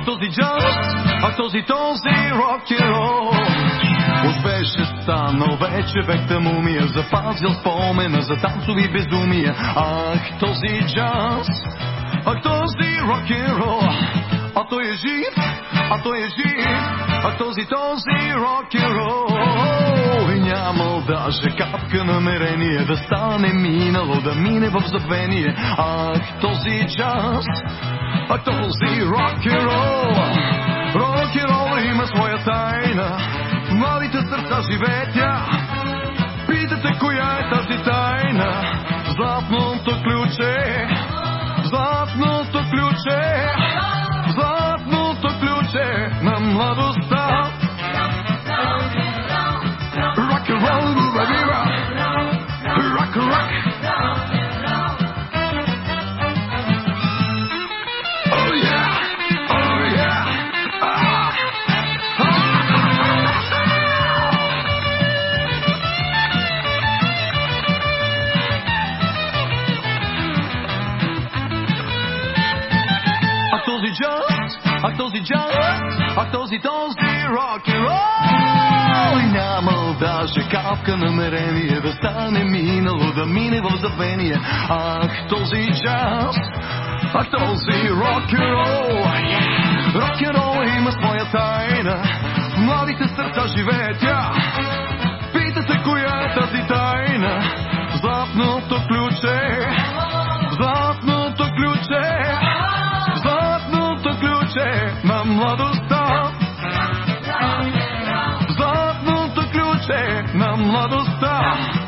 този джаз, този рок-н-рол. Уж беше станал вече век мумия, запазил спомена за танцови безумия. Ах, този джаз, този рок-н-рол. А той е жив, този рок-н-рол. И нямал даже капка намерение да стане минало, да мине в забвение. Ах, този джаз, този рок-н-рол. Рок-н-рол има своя тайна, в младите сърца живее тя. Питате коя е тази тайна? Златното ключе, златното ключе, златното ключе на младостта. Рок-н-рол, рок-н-рок. Този джаз, този рок-н-рол. И нямал даже капка намерение да стане минало, да мине в забвение. Ах, този джаз, този рок-н-рол. Рок-н-рол има своя тайна, в младите сърца живее тя. Питате коя е тази тайна? Златното ключе, златното ключе, златното ключе на младостта. Златното ключе на младостта.